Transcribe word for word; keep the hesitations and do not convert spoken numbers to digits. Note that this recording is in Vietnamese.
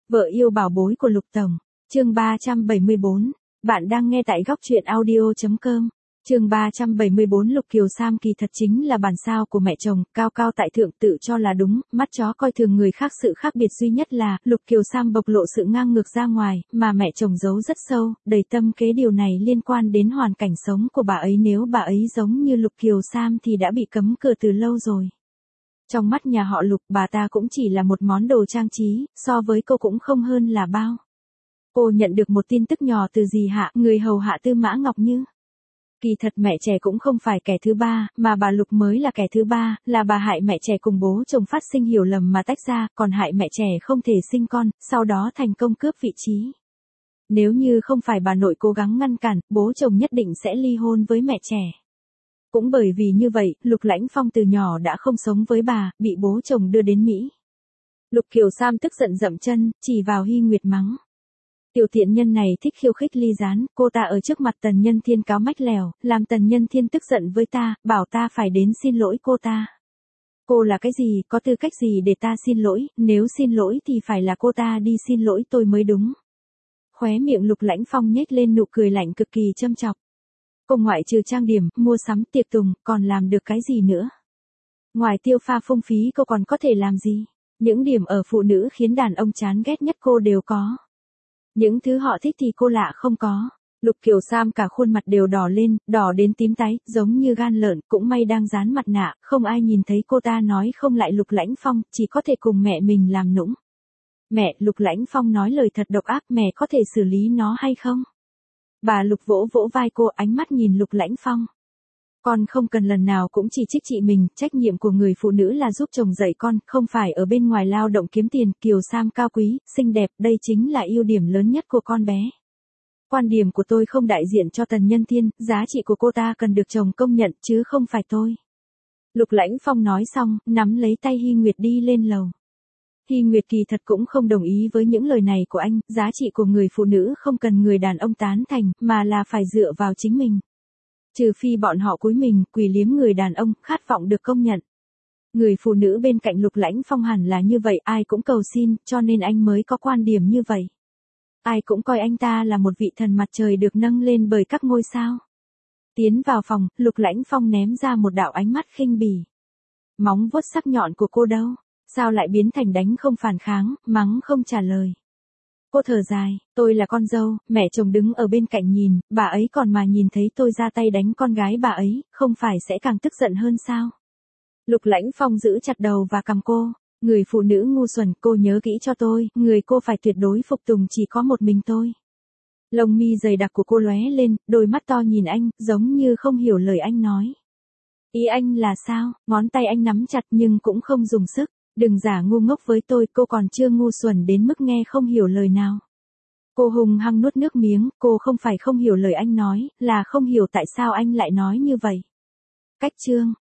Vợ yêu bảo bối của Lục Tổng. Chương ba trăm bảy mươi bốn. Bạn đang nghe tại góc truyện audio chấm com. Chương ba trăm bảy mươi bốn. Lục Kiều Sam kỳ thật chính là bản sao của mẹ chồng, cao cao tại thượng tự cho là đúng, mắt chó coi thường người khác. Sự khác biệt duy nhất là, Lục Kiều Sam bộc lộ sự ngang ngược ra ngoài, mà mẹ chồng giấu rất sâu, đầy tâm kế. Điều này liên quan đến hoàn cảnh sống của bà ấy. Nếu bà ấy giống như Lục Kiều Sam thì đã bị cấm cửa từ lâu rồi. Trong mắt nhà họ Lục, bà ta cũng chỉ là một món đồ trang trí, so với cô cũng không hơn là bao. Cô nhận được một tin tức nhỏ từ dì Hạ, người hầu hạ Tư Mã Ngọc Như. Kỳ thật mẹ trẻ cũng không phải kẻ thứ ba, mà bà Lục mới là kẻ thứ ba, là bà hại mẹ trẻ cùng bố chồng phát sinh hiểu lầm mà tách ra, còn hại mẹ trẻ không thể sinh con, sau đó thành công cướp vị trí. Nếu như không phải bà nội cố gắng ngăn cản, bố chồng nhất định sẽ ly hôn với mẹ trẻ. Cũng bởi vì như vậy, Lục Lãnh Phong từ nhỏ đã không sống với bà, bị bố chồng đưa đến Mỹ. Lục Kiều Sam tức giận dậm chân, chỉ vào Hy Nguyệt mắng. Tiểu tiện nhân này thích khiêu khích ly gián, cô ta ở trước mặt Tần Nhân Thiên cáo mách lèo, làm Tần Nhân Thiên tức giận với ta, bảo ta phải đến xin lỗi cô ta. Cô là cái gì, có tư cách gì để ta xin lỗi, nếu xin lỗi thì phải là cô ta đi xin lỗi tôi mới đúng. Khóe miệng Lục Lãnh Phong nhếch lên nụ cười lạnh cực kỳ châm chọc. Cô ngoại trừ trang điểm, mua sắm, tiệc tùng, còn làm được cái gì nữa? Ngoài tiêu pha phung phí cô còn có thể làm gì? Những điểm ở phụ nữ khiến đàn ông chán ghét nhất cô đều có. Những thứ họ thích thì cô lạ không có. Lục Kiều Sam cả khuôn mặt đều đỏ lên, đỏ đến tím tái, giống như gan lợn, cũng may đang dán mặt nạ, không ai nhìn thấy. Cô ta nói không lại Lục Lãnh Phong, chỉ có thể cùng mẹ mình làm nũng. Mẹ, Lục Lãnh Phong nói lời thật độc ác, mẹ có thể xử lý nó hay không? Bà Lục vỗ vỗ vai cô, ánh mắt nhìn Lục Lãnh Phong. Con không cần lần nào cũng chỉ trích chị mình, trách nhiệm của người phụ nữ là giúp chồng dạy con, không phải ở bên ngoài lao động kiếm tiền. Kiều Sam cao quý, xinh đẹp, đây chính là ưu điểm lớn nhất của con bé. Quan điểm của tôi không đại diện cho Tần Nhân Thiên, giá trị của cô ta cần được chồng công nhận, chứ không phải tôi. Lục Lãnh Phong nói xong, nắm lấy tay Hy Nguyệt đi lên lầu. Hy Nguyệt kỳ thật cũng không đồng ý với những lời này của anh, giá trị của người phụ nữ không cần người đàn ông tán thành, mà là phải dựa vào chính mình. Trừ phi bọn họ cúi mình, quỳ liếm người đàn ông, khát vọng được công nhận. Người phụ nữ bên cạnh Lục Lãnh Phong hẳn là như vậy, ai cũng cầu xin, cho nên anh mới có quan điểm như vậy. Ai cũng coi anh ta là một vị thần mặt trời được nâng lên bởi các ngôi sao. Tiến vào phòng, Lục Lãnh Phong ném ra một đạo ánh mắt khinh bỉ. Móng vuốt sắc nhọn của cô đâu? Sao lại biến thành đánh không phản kháng, mắng không trả lời? Cô thở dài, tôi là con dâu, mẹ chồng đứng ở bên cạnh nhìn, bà ấy còn mà nhìn thấy tôi ra tay đánh con gái bà ấy, không phải sẽ càng tức giận hơn sao? Lục Lãnh Phong giữ chặt đầu và cằm cô, người phụ nữ ngu xuẩn, cô nhớ kỹ cho tôi, người cô phải tuyệt đối phục tùng chỉ có một mình tôi. Lông mi dày đặc của cô lóe lên, đôi mắt to nhìn anh, giống như không hiểu lời anh nói. Ý anh là sao? Ngón tay anh nắm chặt nhưng cũng không dùng sức. Đừng giả ngu ngốc với tôi, cô còn chưa ngu xuẩn đến mức nghe không hiểu lời nào. Cô hùng hăng nuốt nước miếng, cô không phải không hiểu lời anh nói, là không hiểu tại sao anh lại nói như vậy. Cách chương,